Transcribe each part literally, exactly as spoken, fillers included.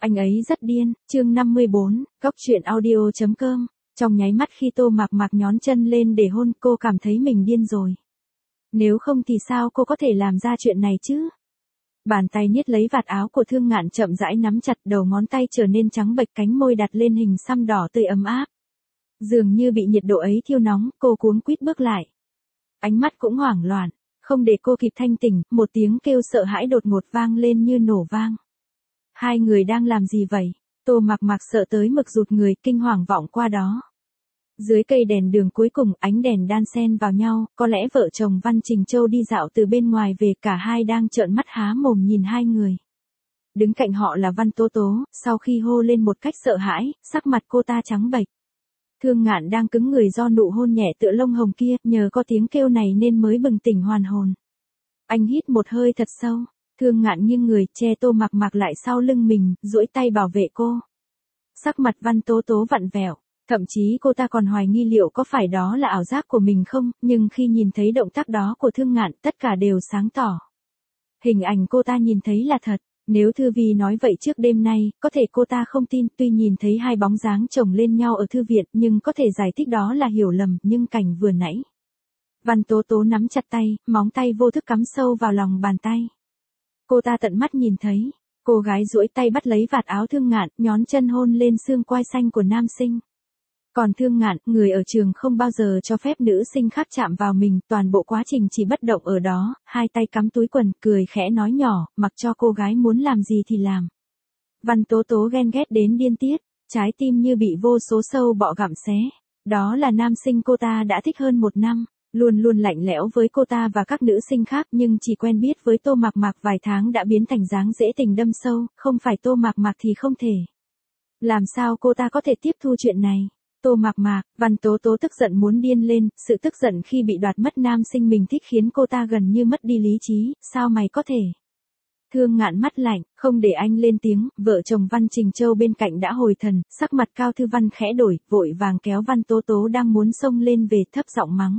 Anh ấy rất điên, chương năm mươi bốn, Cóc truyện audio chấm com. Trong nháy mắt khi Tô Mạc Mạc nhón chân lên để hôn, cô cảm thấy mình điên rồi. Nếu không thì sao cô có thể làm ra chuyện này chứ? Bàn tay niết lấy vạt áo của Thương Ngạn chậm rãi nắm chặt, đầu ngón tay trở nên trắng bệch, cánh môi đặt lên hình xăm đỏ tươi ấm áp. Dường như bị nhiệt độ ấy thiêu nóng, cô cuống quýt bước lại. Ánh mắt cũng hoảng loạn, không để cô kịp thanh tỉnh, một tiếng kêu sợ hãi đột ngột vang lên như nổ vang. Hai người đang làm gì vậy? Tô Mạc Mạc sợ tới mực rụt người, kinh hoàng vọng qua đó. Dưới cây đèn đường cuối cùng, ánh đèn đan xen vào nhau, có lẽ vợ chồng Văn Trình Châu đi dạo từ bên ngoài về, cả hai đang trợn mắt há mồm nhìn hai người. Đứng cạnh họ là Văn Tố Tố, sau khi hô lên một cách sợ hãi, sắc mặt cô ta trắng bệch. Thương Ngạn đang cứng người do nụ hôn nhẹ tựa lông hồng kia, nhờ có tiếng kêu này nên mới bừng tỉnh hoàn hồn. Anh hít một hơi thật sâu. Thương Ngạn nghiêng người, che Tô Mạc Mạc lại sau lưng mình, duỗi tay bảo vệ cô. Sắc mặt Văn Tố Tố vặn vẹo, thậm chí cô ta còn hoài nghi liệu có phải đó là ảo giác của mình không, nhưng khi nhìn thấy động tác đó của Thương Ngạn, tất cả đều sáng tỏ. Hình ảnh cô ta nhìn thấy là thật, nếu Thư Vi nói vậy trước đêm nay, có thể cô ta không tin, tuy nhìn thấy hai bóng dáng chồng lên nhau ở thư viện, nhưng có thể giải thích đó là hiểu lầm, nhưng cảnh vừa nãy. Văn Tố Tố nắm chặt tay, móng tay vô thức cắm sâu vào lòng bàn tay. Cô ta tận mắt nhìn thấy, cô gái duỗi tay bắt lấy vạt áo Thương Ngạn, nhón chân hôn lên xương quai xanh của nam sinh. Còn Thương Ngạn, người ở trường không bao giờ cho phép nữ sinh khác chạm vào mình, toàn bộ quá trình chỉ bất động ở đó, hai tay cắm túi quần, cười khẽ nói nhỏ, mặc cho cô gái muốn làm gì thì làm. Văn Tố Tố ghen ghét đến điên tiết, trái tim như bị vô số sâu bọ gặm xé. Đó là nam sinh cô ta đã thích hơn một năm. Luôn luôn lạnh lẽo với cô ta và các nữ sinh khác, nhưng chỉ quen biết với Tô Mạc Mạc vài tháng đã biến thành dáng dễ tình đâm sâu, không phải Tô Mạc Mạc thì không thể. Làm sao cô ta có thể tiếp thu chuyện này? Tô Mạc Mạc, Văn Tố Tố tức giận muốn điên lên, sự tức giận khi bị đoạt mất nam sinh mình thích khiến cô ta gần như mất đi lý trí, sao mày có thể? Thương Ngạn mắt lạnh, không để anh lên tiếng, vợ chồng Văn Trình Châu bên cạnh đã hồi thần, sắc mặt Cao Thư Văn khẽ đổi, vội vàng kéo Văn Tố Tố đang muốn xông lên về, thấp giọng mắng.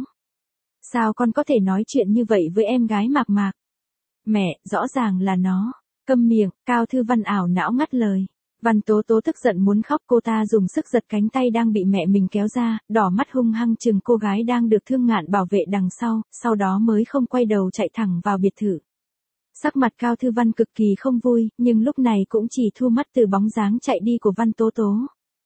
Sao con có thể nói chuyện như vậy với em gái Mạc Mạc? Mẹ, rõ ràng là nó. Câm miệng, Cao Thư Văn ảo não ngắt lời. Văn Tố Tố tức giận muốn khóc, cô ta dùng sức giật cánh tay đang bị mẹ mình kéo ra, đỏ mắt hung hăng chừng cô gái đang được Thương Ngạn bảo vệ đằng sau, sau đó mới không quay đầu chạy thẳng vào biệt thự. Sắc mặt Cao Thư Văn cực kỳ không vui, nhưng lúc này cũng chỉ thu mắt từ bóng dáng chạy đi của Văn Tố Tố.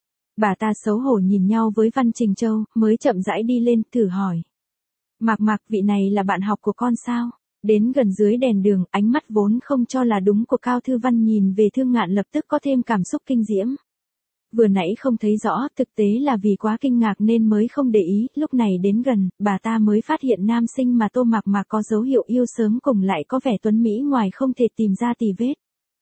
Bà ta xấu hổ nhìn nhau với Văn Trình Châu, mới chậm rãi đi lên, thử hỏi. Mạc Mạc, vị này là bạn học của con sao? Đến gần dưới đèn đường, ánh mắt vốn không cho là đúng của Cao Thư Văn nhìn về Thương Ngạn lập tức có thêm cảm xúc kinh diễm. Vừa nãy không thấy rõ, thực tế là vì quá kinh ngạc nên mới không để ý, lúc này đến gần, bà ta mới phát hiện nam sinh mà Tô Mạc Mạc có dấu hiệu yêu sớm cùng lại có vẻ tuấn mỹ ngoài không thể tìm ra tì vết.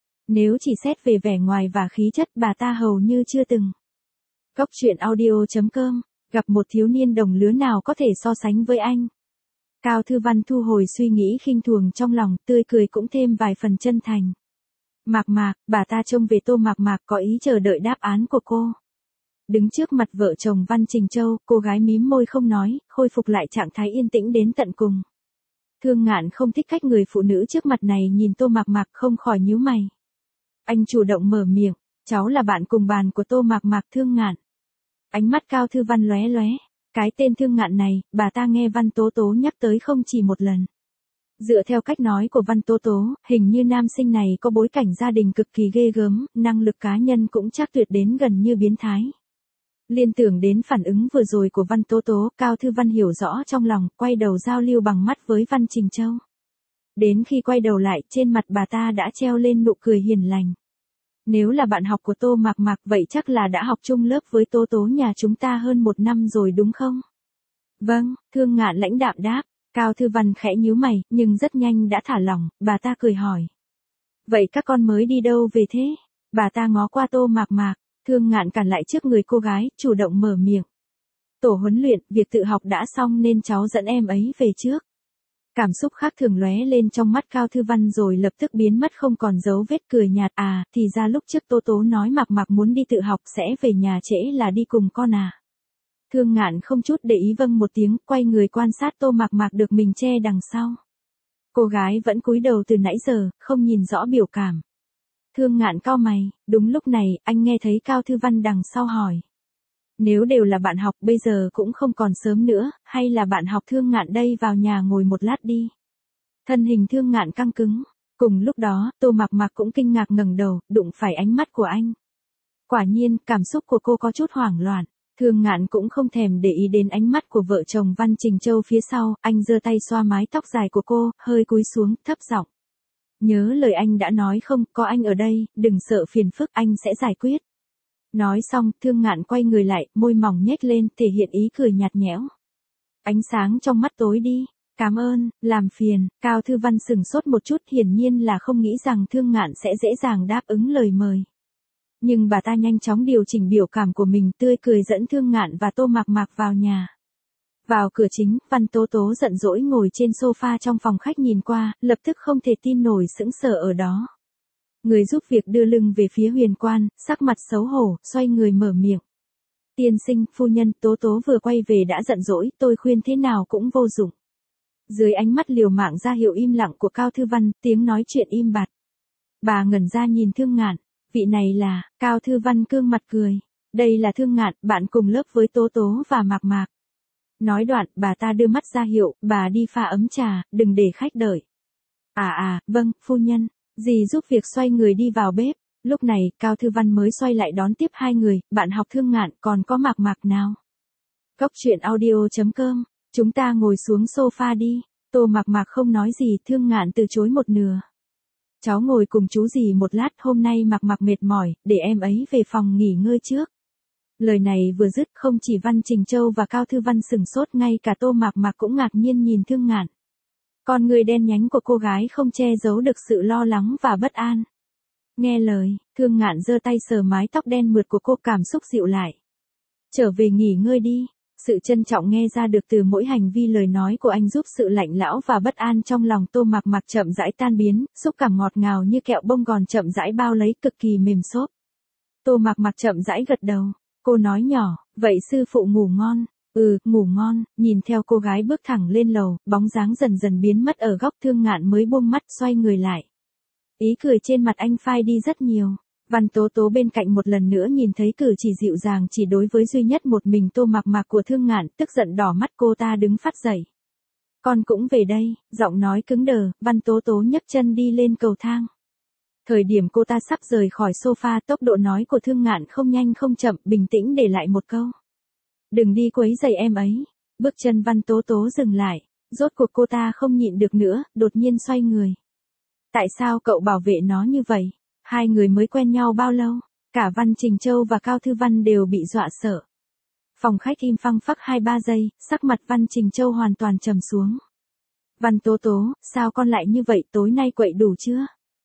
Nếu chỉ xét về vẻ ngoài và khí chất, bà ta hầu như chưa từng. Cóc truyện audio chấm com, gặp một thiếu niên đồng lứa nào có thể so sánh với anh. Cao Thư Văn thu hồi suy nghĩ khinh thường trong lòng, tươi cười cũng thêm vài phần chân thành. Mạc Mạc, bà ta trông về Tô Mạc Mạc có ý chờ đợi đáp án của cô. Đứng trước mặt vợ chồng Văn Trình Châu, cô gái mím môi không nói, khôi phục lại trạng thái yên tĩnh đến tận cùng. Thương Ngạn không thích cách người phụ nữ trước mặt này nhìn Tô Mạc Mạc, không khỏi nhíu mày. Anh chủ động mở miệng, cháu là bạn cùng bàn của Tô Mạc Mạc. Thương Ngạn. Ánh mắt Cao Thư Văn lóe lóe. Cái tên Thương Ngạn này, bà ta nghe Văn Tố Tố nhắc tới không chỉ một lần. Dựa theo cách nói của Văn Tố Tố, hình như nam sinh này có bối cảnh gia đình cực kỳ ghê gớm, năng lực cá nhân cũng chắc tuyệt đến gần như biến thái. Liên tưởng đến phản ứng vừa rồi của Văn Tố Tố, Cao Thư Văn hiểu rõ trong lòng, quay đầu giao lưu bằng mắt với Văn Trình Châu. Đến khi quay đầu lại, trên mặt bà ta đã treo lên nụ cười hiền lành. Nếu là bạn học của Tô Mạc Mạc vậy chắc là đã học chung lớp với Tố Tố nhà chúng ta hơn một năm rồi đúng không? Vâng, Thương Ngạn lãnh đạm đáp. Cao Thư Văn khẽ nhíu mày, nhưng rất nhanh đã thả lỏng, bà ta cười hỏi. Vậy các con mới đi đâu về thế? Bà ta ngó qua Tô Mạc Mạc, Thương Ngạn cản lại trước người cô gái, chủ động mở miệng. Tổ huấn luyện, việc tự học đã xong nên cháu dẫn em ấy về trước. Cảm xúc khác thường lóe lên trong mắt Cao Thư Văn rồi lập tức biến mất không còn dấu vết, cười nhạt. À, thì ra lúc trước Tố Tố nói Mạc Mạc muốn đi tự học sẽ về nhà trễ là đi cùng con à. Thương Ngạn không chút để ý vâng một tiếng, quay người quan sát Tô Mạc Mạc được mình che đằng sau. Cô gái vẫn cúi đầu từ nãy giờ, không nhìn rõ biểu cảm. Thương Ngạn cau mày, đúng lúc này, anh nghe thấy Cao Thư Văn đằng sau hỏi. Nếu đều là bạn học bây giờ cũng không còn sớm nữa, hay là bạn học Thương Ngạn đây vào nhà ngồi một lát đi. Thân hình Thương Ngạn căng cứng. Cùng lúc đó, Tô Mạc Mạc cũng kinh ngạc ngẩng đầu, đụng phải ánh mắt của anh. Quả nhiên, cảm xúc của cô có chút hoảng loạn. Thương Ngạn cũng không thèm để ý đến ánh mắt của vợ chồng Văn Trình Châu phía sau, anh giơ tay xoa mái tóc dài của cô, hơi cúi xuống, thấp giọng. Nhớ lời anh đã nói không, có anh ở đây, đừng sợ phiền phức, anh sẽ giải quyết. Nói xong, Thương Ngạn quay người lại, môi mỏng nhếch lên, thể hiện ý cười nhạt nhẽo. Ánh sáng trong mắt tối đi. Cảm ơn, làm phiền. Cao Thư Văn sừng sốt một chút, hiển nhiên là không nghĩ rằng Thương Ngạn sẽ dễ dàng đáp ứng lời mời. Nhưng bà ta nhanh chóng điều chỉnh biểu cảm của mình, tươi cười dẫn Thương Ngạn và Tô Mạc Mạc vào nhà. Vào cửa chính, Văn Tố Tố giận dỗi ngồi trên sofa trong phòng khách nhìn qua, lập tức không thể tin nổi sững sờ ở đó. Người giúp việc đưa lưng về phía Huyền Quan, sắc mặt xấu hổ, xoay người mở miệng. Tiên sinh, phu nhân, Tố Tố vừa quay về đã giận dỗi, tôi khuyên thế nào cũng vô dụng. Dưới ánh mắt liều mạng ra hiệu im lặng của Cao Thư Văn, tiếng nói chuyện im bặt. Bà ngẩn ra nhìn Thương Ngạn, vị này là, Cao Thư Văn cương mặt cười. Đây là Thương Ngạn, bạn cùng lớp với Tố Tố và Mạc Mạc. Nói đoạn, bà ta đưa mắt ra hiệu, bà đi pha ấm trà, đừng để khách đợi. À à, vâng, phu nhân. Dì giúp việc xoay người đi vào bếp. Lúc này, Cao Thư Văn mới xoay lại đón tiếp hai người, bạn học Thương Ngạn, còn có Mạc Mạc nào? Cốc truyện audio chấm com. Chúng ta ngồi xuống sofa đi. Tô Mạc Mạc không nói gì, Thương Ngạn từ chối một nửa. Cháu ngồi cùng chú dì một lát, hôm nay Mạc Mạc mệt mỏi, để em ấy về phòng nghỉ ngơi trước. Lời này vừa dứt, không chỉ Văn Trình Châu và Cao Thư Văn sừng sốt, ngay cả Tô Mạc Mạc cũng ngạc nhiên nhìn Thương Ngạn. Con người đen nhánh của cô gái không che giấu được sự lo lắng và bất an. Nghe lời, Thương Ngạn giơ tay sờ mái tóc đen mượt của cô, cảm xúc dịu lại. Trở về nghỉ ngơi đi. Sự trân trọng nghe ra được từ mỗi hành vi lời nói của anh giúp sự lạnh lão và bất an trong lòng Tô Mạc Mạc chậm rãi tan biến, xúc cảm ngọt ngào như kẹo bông gòn chậm rãi bao lấy, cực kỳ mềm xốp. Tô Mạc Mạc chậm rãi gật đầu, cô nói nhỏ, vậy sư phụ ngủ ngon. Ừ, ngủ ngon. Nhìn theo cô gái bước thẳng lên lầu, bóng dáng dần dần biến mất ở góc, Thương Ngạn mới buông mắt xoay người lại. Ý cười trên mặt anh phai đi rất nhiều. Văn Tố Tố bên cạnh một lần nữa nhìn thấy cử chỉ dịu dàng chỉ đối với duy nhất một mình Tô Mạc Mạc của Thương Ngạn, tức giận đỏ mắt, cô ta đứng phát dậy. Con cũng về đây, giọng nói cứng đờ, Văn Tố Tố nhấc chân đi lên cầu thang. Thời điểm cô ta sắp rời khỏi sofa, tốc độ nói của Thương Ngạn không nhanh không chậm, bình tĩnh để lại một câu. Đừng đi quấy rầy em ấy. Bước chân Văn Tố Tố dừng lại, rốt cuộc cô ta không nhịn được nữa, đột nhiên xoay người. Tại sao cậu bảo vệ nó như vậy? Hai người mới quen nhau bao lâu? Cả Văn Trình Châu và Cao Thư Văn đều bị dọa sợ. Phòng khách im phăng phắc hai ba giây, sắc mặt Văn Trình Châu hoàn toàn trầm xuống. Văn Tố Tố, sao con lại như vậy, tối nay quậy đủ chưa?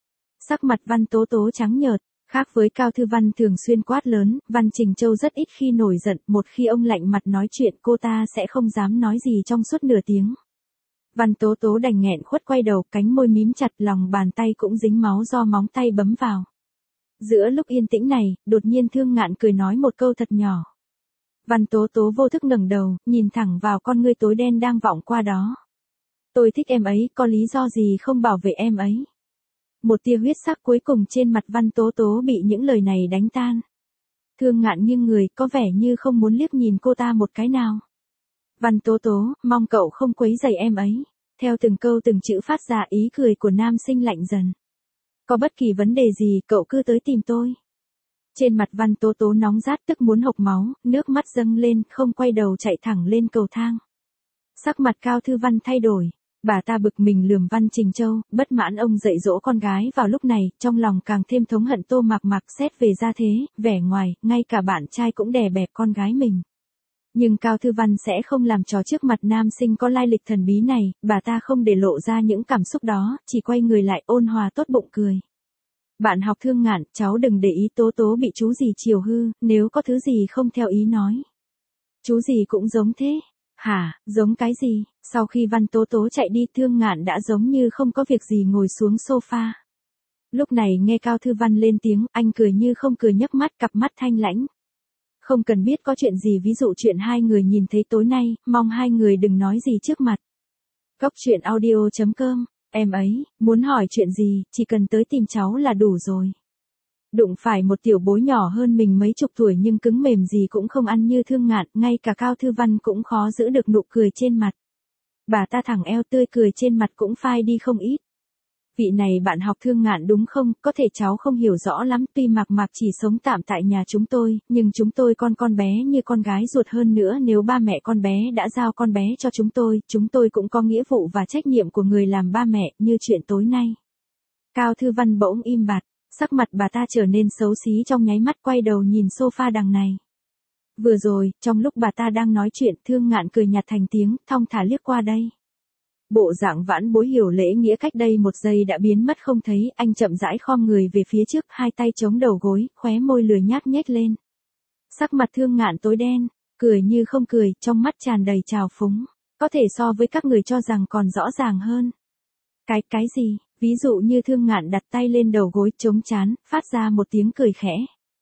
Sắc mặt Văn Tố Tố trắng nhợt, khác với Cao Thư Văn thường xuyên quát lớn, Văn Trình Châu rất ít khi nổi giận, một khi ông lạnh mặt nói chuyện cô ta sẽ không dám nói gì trong suốt nửa tiếng. Văn Tố Tố đành nghẹn khuất quay đầu, cánh môi mím chặt, lòng bàn tay cũng dính máu do móng tay bấm vào. Giữa lúc yên tĩnh này, đột nhiên Thương Ngạn cười nói một câu thật nhỏ. Văn Tố Tố vô thức ngẩng đầu, nhìn thẳng vào con ngươi tối đen đang vọng qua đó. Tôi thích em ấy, có lý do gì không bảo vệ em ấy? Một tia huyết sắc cuối cùng trên mặt Văn Tố Tố bị những lời này đánh tan. Thương Ngạn nghiêng người, có vẻ như không muốn liếc nhìn cô ta một cái nào. Văn Tố Tố, mong cậu không quấy rầy em ấy. Theo từng câu từng chữ phát ra, ý cười của nam sinh lạnh dần. Có bất kỳ vấn đề gì cậu cứ tới tìm tôi. Trên mặt Văn Tố Tố nóng rát, tức muốn hộc máu, nước mắt dâng lên, không quay đầu chạy thẳng lên cầu thang. Sắc mặt Cao Thư Văn thay đổi. Bà ta bực mình lườm Văn Trình Châu, bất mãn ông dạy dỗ con gái vào lúc này, trong lòng càng thêm thống hận Tô Mạc Mạc. Xét về gia thế, vẻ ngoài, ngay cả bạn trai cũng đè bẹp con gái mình. Nhưng Cao Thư Văn sẽ không làm trò trước mặt nam sinh có lai lịch thần bí này, bà ta không để lộ ra những cảm xúc đó, chỉ quay người lại ôn hòa tốt bụng cười. Bạn học Thương Ngạn, cháu đừng để ý Tố Tố bị chú gì chiều hư, nếu có thứ gì không theo ý nói. Chú gì cũng giống thế. Hả, giống cái gì? Sau khi Văn Tố Tố chạy đi, Thương Ngạn đã giống như không có việc gì ngồi xuống sofa. Lúc này nghe Cao Thư Văn lên tiếng, anh cười như không cười, nhấc mắt, cặp mắt thanh lãnh. Không cần biết có chuyện gì, ví dụ chuyện hai người nhìn thấy tối nay, mong hai người đừng nói gì trước mặt. Cốc truyện audio chấm com, em ấy, muốn hỏi chuyện gì, chỉ cần tới tìm cháu là đủ rồi. Đụng phải một tiểu bối nhỏ hơn mình mấy chục tuổi nhưng cứng mềm gì cũng không ăn như Thương Ngạn, ngay cả Cao Thư Văn cũng khó giữ được nụ cười trên mặt. Bà ta thẳng eo, tươi cười trên mặt cũng phai đi không ít. Vị này bạn học Thương Ngạn đúng không, có thể cháu không hiểu rõ lắm, tuy Mạc Mạc chỉ sống tạm tại nhà chúng tôi, nhưng chúng tôi con con bé như con gái ruột, hơn nữa nếu ba mẹ con bé đã giao con bé cho chúng tôi, chúng tôi cũng có nghĩa vụ và trách nhiệm của người làm ba mẹ, như chuyện tối nay. Cao Thư Văn bỗng im bặt, sắc mặt bà ta trở nên xấu xí trong nháy mắt, quay đầu nhìn sofa đằng này. Vừa rồi, trong lúc bà ta đang nói chuyện, Thương Ngạn cười nhạt thành tiếng, thong thả liếc qua đây. Bộ dạng vãn bối hiểu lễ nghĩa cách đây một giây đã biến mất không thấy, anh chậm rãi khom người về phía trước, hai tay chống đầu gối, khóe môi lười nhác nhếch lên. Sắc mặt Thương Ngạn tối đen, cười như không cười, trong mắt tràn đầy trào phúng, có thể so với các người cho rằng còn rõ ràng hơn. Cái, cái gì? Ví dụ như Thương Ngạn đặt tay lên đầu gối chống trán, phát ra một tiếng cười khẽ.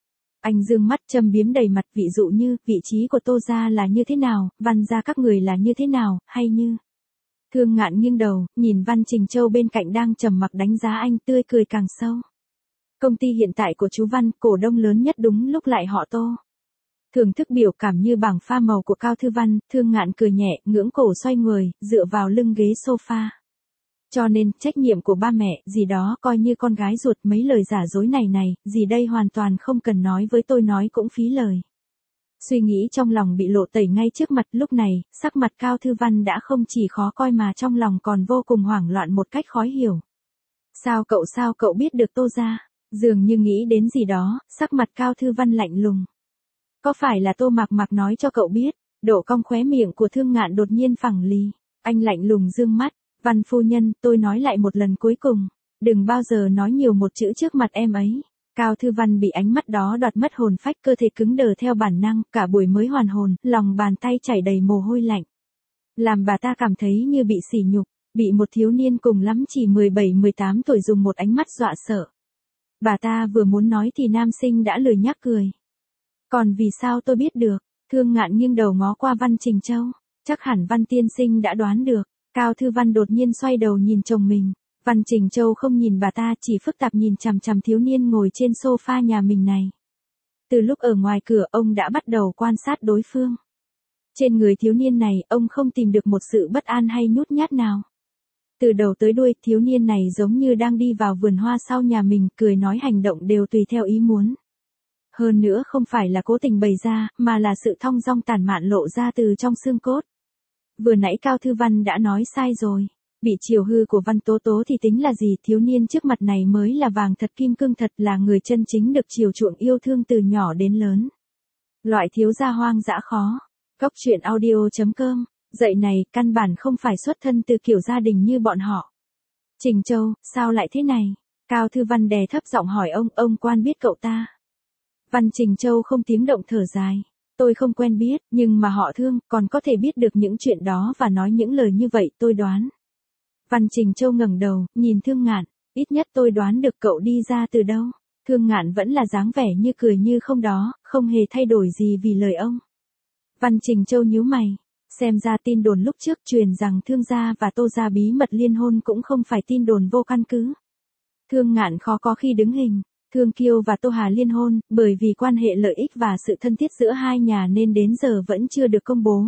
Anh dương mắt châm biếm đầy mặt, ví dụ như, vị trí của Tô gia là như thế nào, Văn gia các người là như thế nào, hay như... Thương Ngạn nghiêng đầu, nhìn Văn Trình Châu bên cạnh đang trầm mặc đánh giá anh, tươi cười càng sâu. Công ty hiện tại của chú Văn, cổ đông lớn nhất đúng lúc lại họ Tô. Thưởng thức biểu cảm như bảng pha màu của Cao Thư Văn, Thương Ngạn cười nhẹ, ngưỡng cổ xoay người, dựa vào lưng ghế sofa. Cho nên, trách nhiệm của ba mẹ, gì đó coi như con gái ruột, mấy lời giả dối này này, gì đây hoàn toàn không cần nói với tôi, nói cũng phí lời. Suy nghĩ trong lòng bị lộ tẩy ngay trước mặt, lúc này, sắc mặt Cao Thư Văn đã không chỉ khó coi mà trong lòng còn vô cùng hoảng loạn một cách khó hiểu. Sao cậu sao cậu biết được Tô gia? Dường như nghĩ đến gì đó, sắc mặt Cao Thư Văn lạnh lùng. Có phải là Tô Mạc Mạc nói cho cậu biết? Độ cong khóe miệng của Thương Ngạn đột nhiên phẳng lì. Anh lạnh lùng dương mắt. Văn phu nhân, tôi nói lại một lần cuối cùng. Đừng bao giờ nói nhiều một chữ trước mặt em ấy. Cao Thư Văn bị ánh mắt đó đoạt mất hồn phách, cơ thể cứng đờ theo bản năng, cả buổi mới hoàn hồn, lòng bàn tay chảy đầy mồ hôi lạnh. Làm bà ta cảm thấy như bị sỉ nhục, bị một thiếu niên cùng lắm chỉ mười bảy mười tám tuổi dùng một ánh mắt dọa sợ. Bà ta vừa muốn nói thì nam sinh đã lười nhác cười. Còn vì sao tôi biết được? Thương Ngạn nghiêng đầu ngó qua Văn Trình Châu, chắc hẳn Văn tiên sinh đã đoán được. Cao Thư Văn đột nhiên xoay đầu nhìn chồng mình. Văn Trình Châu không nhìn bà ta, chỉ phức tạp nhìn chằm chằm thiếu niên ngồi trên sofa nhà mình này. Từ lúc ở ngoài cửa, ông đã bắt đầu quan sát đối phương. Trên người thiếu niên này, ông không tìm được một sự bất an hay nhút nhát nào. Từ đầu tới đuôi, thiếu niên này giống như đang đi vào vườn hoa sau nhà mình, cười nói hành động đều tùy theo ý muốn. Hơn nữa không phải là cố tình bày ra, mà là sự thong dong tản mạn lộ ra từ trong xương cốt. Vừa nãy Cao Thư Văn đã nói sai rồi. Bị chiều hư của Văn Tố Tố thì tính là gì, thiếu niên trước mặt này mới là vàng thật kim cương thật, là người chân chính được chiều chuộng yêu thương từ nhỏ đến lớn. Loại thiếu gia hoang dã khó. Góc truyện audio chấm com, dạy này căn bản không phải xuất thân từ kiểu gia đình như bọn họ. Trình Châu, sao lại thế này? Cao Thư Văn đè thấp giọng hỏi ông, ông quan biết cậu ta? Văn Trình Châu không tiếng động thở dài. Tôi không quen biết, nhưng mà họ Thương, còn có thể biết được những chuyện đó và nói những lời như vậy, tôi đoán. Văn Trình Châu ngẩng đầu, nhìn Thương Ngạn, ít nhất tôi đoán được cậu đi ra từ đâu. Thương Ngạn vẫn là dáng vẻ như cười như không đó, không hề thay đổi gì vì lời ông. Văn Trình Châu nhíu mày, xem ra tin đồn lúc trước truyền rằng Thương gia và Tô gia bí mật liên hôn cũng không phải tin đồn vô căn cứ. Thương Ngạn khó có khi đứng hình. Thương Kiêu và Tô Hà liên hôn, bởi vì quan hệ lợi ích và sự thân thiết giữa hai nhà nên đến giờ vẫn chưa được công bố.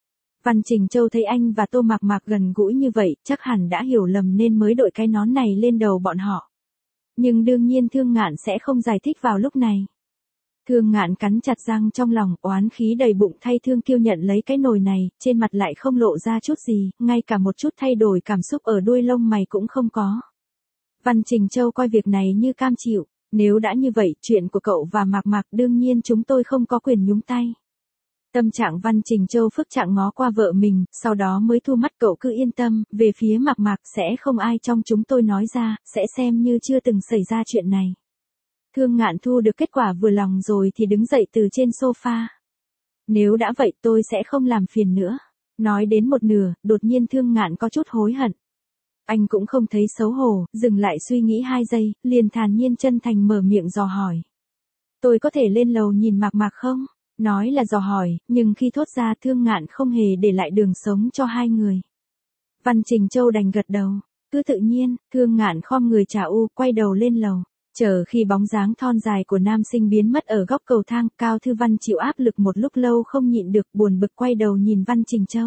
Văn Trình Châu thấy anh và Tô Mạc Mạc gần gũi như vậy, chắc hẳn đã hiểu lầm nên mới đội cái nón này lên đầu bọn họ. Nhưng đương nhiên Thương Ngạn sẽ không giải thích vào lúc này. Thương Ngạn cắn chặt răng trong lòng, oán khí đầy bụng thay Thương Kiêu nhận lấy cái nồi này, trên mặt lại không lộ ra chút gì, ngay cả một chút thay đổi cảm xúc ở đuôi lông mày cũng không có. Văn Trình Châu coi việc này như cam chịu. Nếu đã như vậy, chuyện của cậu và Mạc Mạc đương nhiên chúng tôi không có quyền nhúng tay. Tâm trạng Văn Trình Châu phức trạng ngó qua vợ mình, sau đó mới thu mắt, cậu cứ yên tâm, về phía Mạc Mạc sẽ không ai trong chúng tôi nói ra, sẽ xem như chưa từng xảy ra chuyện này. Thương Ngạn thu được kết quả vừa lòng rồi thì đứng dậy từ trên sofa. Nếu đã vậy tôi sẽ không làm phiền nữa. Nói đến một nửa, đột nhiên Thương Ngạn có chút hối hận. Anh cũng không thấy xấu hổ, dừng lại suy nghĩ hai giây, liền thản nhiên chân thành mở miệng dò hỏi. Tôi có thể lên lầu nhìn Mạc Mạc không? Nói là dò hỏi, nhưng khi thốt ra Thương Ngạn không hề để lại đường sống cho hai người. Văn Trình Châu đành gật đầu, cứ tự nhiên, Thương Ngạn khom người chào u, quay đầu lên lầu. Chờ khi bóng dáng thon dài của nam sinh biến mất ở góc cầu thang, Cao Thư Văn chịu áp lực một lúc lâu không nhịn được, buồn bực quay đầu nhìn Văn Trình Châu.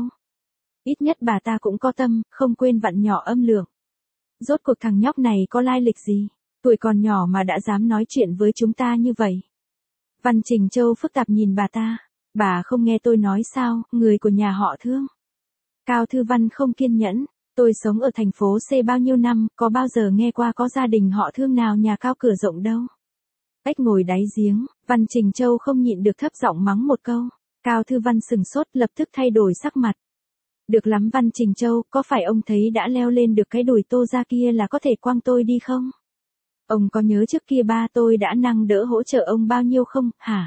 Ít nhất bà ta cũng có tâm, không quên vặn nhỏ âm lượng. Rốt cuộc thằng nhóc này có lai lịch gì? Tuổi còn nhỏ mà đã dám nói chuyện với chúng ta như vậy. Văn Trình Châu phức tạp nhìn bà ta. Bà không nghe tôi nói sao, người của nhà họ Thương. Cao Thư Văn không kiên nhẫn. Tôi sống ở thành phố C bao nhiêu năm, có bao giờ nghe qua có gia đình họ Thương nào nhà cao cửa rộng đâu. Ếch ngồi đáy giếng, Văn Trình Châu không nhịn được thấp giọng mắng một câu. Cao Thư Văn sừng sốt, lập tức thay đổi sắc mặt. Được lắm Văn Trình Châu, có phải ông thấy đã leo lên được cái đùi Tô ra kia là có thể quăng tôi đi không? Ông có nhớ trước kia ba tôi đã nâng đỡ hỗ trợ ông bao nhiêu không, hả?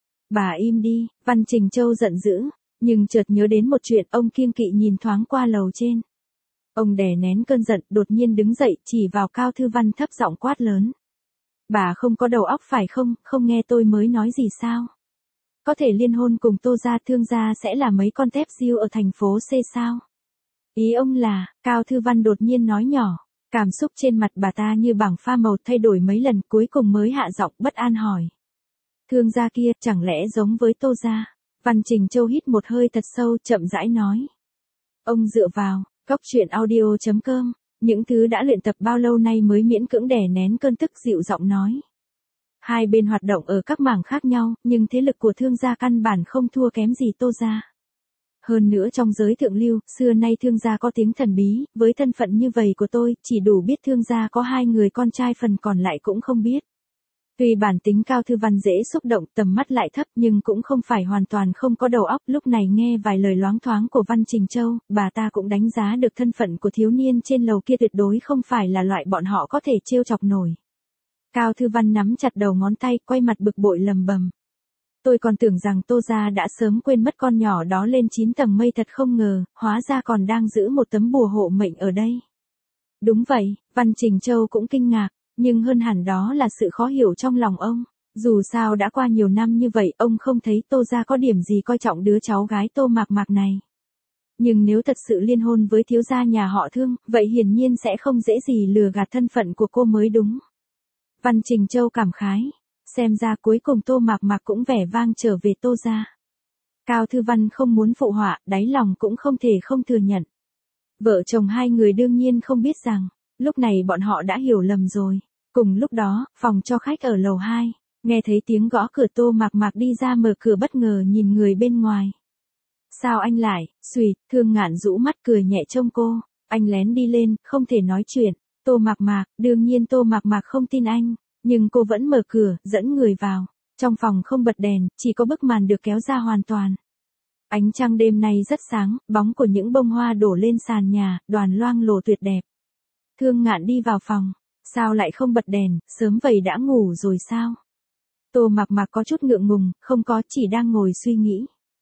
Bà im đi, Văn Trình Châu giận dữ, nhưng chợt nhớ đến một chuyện, ông kiêng kỵ nhìn thoáng qua lầu trên. Ông đè nén cơn giận, đột nhiên đứng dậy, chỉ vào Cao Thư Văn thấp giọng quát lớn. Bà không có đầu óc phải không, không nghe tôi mới nói gì sao? Có thể liên hôn cùng Tô gia, Thương gia sẽ là mấy con tép diêu ở thành phố C sao? Ý ông là, Cao Thư Văn đột nhiên nói nhỏ, cảm xúc trên mặt bà ta như bảng pha màu thay đổi mấy lần, cuối cùng mới hạ giọng bất an hỏi. Thương gia kia, chẳng lẽ giống với Tô gia? Văn Trình Châu hít một hơi thật sâu, chậm rãi nói. Ông dựa vào, Cóc truyện audio chấm com, những thứ đã luyện tập bao lâu nay mới miễn cưỡng đè nén cơn tức, dịu giọng nói. Hai bên hoạt động ở các mảng khác nhau, nhưng thế lực của Thương gia căn bản không thua kém gì Tô gia. Hơn nữa trong giới thượng lưu, xưa nay Thương gia có tiếng thần bí, với thân phận như vậy của tôi, chỉ đủ biết Thương gia có hai người con trai, phần còn lại cũng không biết. Tuy bản tính Cao Thư Văn dễ xúc động, tầm mắt lại thấp, nhưng cũng không phải hoàn toàn không có đầu óc. Lúc này nghe vài lời loáng thoáng của Văn Trình Châu, bà ta cũng đánh giá được thân phận của thiếu niên trên lầu kia tuyệt đối không phải là loại bọn họ có thể trêu chọc nổi. Cao Thư Văn nắm chặt đầu ngón tay, quay mặt bực bội lầm bầm. Tôi còn tưởng rằng Tô gia đã sớm quên mất con nhỏ đó lên chín tầng mây, thật không ngờ, hóa ra còn đang giữ một tấm bùa hộ mệnh ở đây. Đúng vậy, Văn Trình Châu cũng kinh ngạc, nhưng hơn hẳn đó là sự khó hiểu trong lòng ông. Dù sao đã qua nhiều năm như vậy, ông không thấy Tô gia có điểm gì coi trọng đứa cháu gái Tô Mạc Mạc này. Nhưng nếu thật sự liên hôn với thiếu gia nhà họ Thương, vậy hiển nhiên sẽ không dễ gì lừa gạt thân phận của cô mới đúng. Văn Trình Châu cảm khái, xem ra cuối cùng Tô Mạc Mạc cũng vẻ vang trở về Tô gia. Cao Thư Văn không muốn phụ họa, đáy lòng cũng không thể không thừa nhận. Vợ chồng hai người đương nhiên không biết rằng, lúc này bọn họ đã hiểu lầm rồi. Cùng lúc đó, phòng cho khách ở lầu hai, nghe thấy tiếng gõ cửa, Tô Mạc Mạc đi ra mở cửa, bất ngờ nhìn người bên ngoài. Sao anh lại, xuỵt, Thương Ngạn rũ mắt cười nhẹ trông cô, anh lén đi lên, không thể nói chuyện. Tô Mạc Mạc, đương nhiên Tô Mạc Mạc không tin anh, nhưng cô vẫn mở cửa, dẫn người vào. Trong phòng không bật đèn, chỉ có bức màn được kéo ra hoàn toàn. Ánh trăng đêm nay rất sáng, bóng của những bông hoa đổ lên sàn nhà, đoàn loang lổ tuyệt đẹp. Thương Ngạn đi vào phòng, sao lại không bật đèn, sớm vậy đã ngủ rồi sao? Tô Mạc Mạc có chút ngượng ngùng, không có, chỉ đang ngồi suy nghĩ.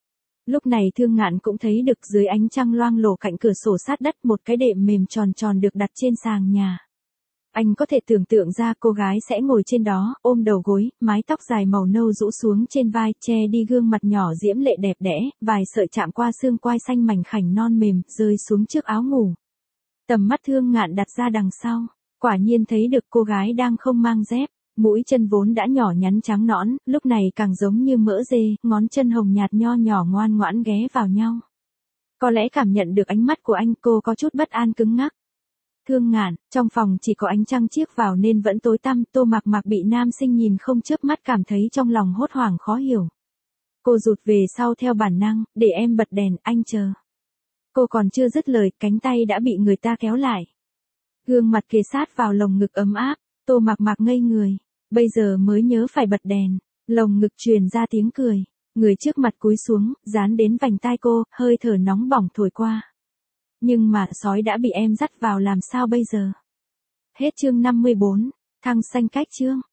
Lúc này Thương Ngạn cũng thấy được dưới ánh trăng loang lổ cạnh cửa sổ sát đất một cái đệm mềm tròn tròn được đặt trên sàn nhà. Anh có thể tưởng tượng ra cô gái sẽ ngồi trên đó, ôm đầu gối, mái tóc dài màu nâu rũ xuống trên vai, che đi gương mặt nhỏ diễm lệ đẹp đẽ, vài sợi chạm qua xương quai xanh mảnh khảnh non mềm, rơi xuống trước áo ngủ. Tầm mắt Thương Ngạn đặt ra đằng sau, quả nhiên thấy được cô gái đang không mang dép, mũi chân vốn đã nhỏ nhắn trắng nõn, lúc này càng giống như mỡ dê, ngón chân hồng nhạt nho nhỏ ngoan ngoãn ghé vào nhau. Có lẽ cảm nhận được ánh mắt của anh, cô có chút bất an cứng ngắc. Thương Ngạn, trong phòng chỉ có ánh trăng chiếc vào nên vẫn tối tăm. Tô Mạc Mạc bị nam sinh nhìn không chớp mắt, cảm thấy trong lòng hốt hoảng khó hiểu. Cô rụt về sau theo bản năng, để em bật đèn, anh chờ. Cô còn chưa dứt lời, cánh tay đã bị người ta kéo lại. Gương mặt kề sát vào lồng ngực ấm áp, Tô Mạc Mạc ngây người, bây giờ mới nhớ phải bật đèn, lồng ngực truyền ra tiếng cười, người trước mặt cúi xuống, dán đến vành tai cô, hơi thở nóng bỏng thổi qua. Nhưng mà sói đã bị em dắt vào làm sao bây giờ? Hết chương năm mươi bốn, thăng xanh cách chương.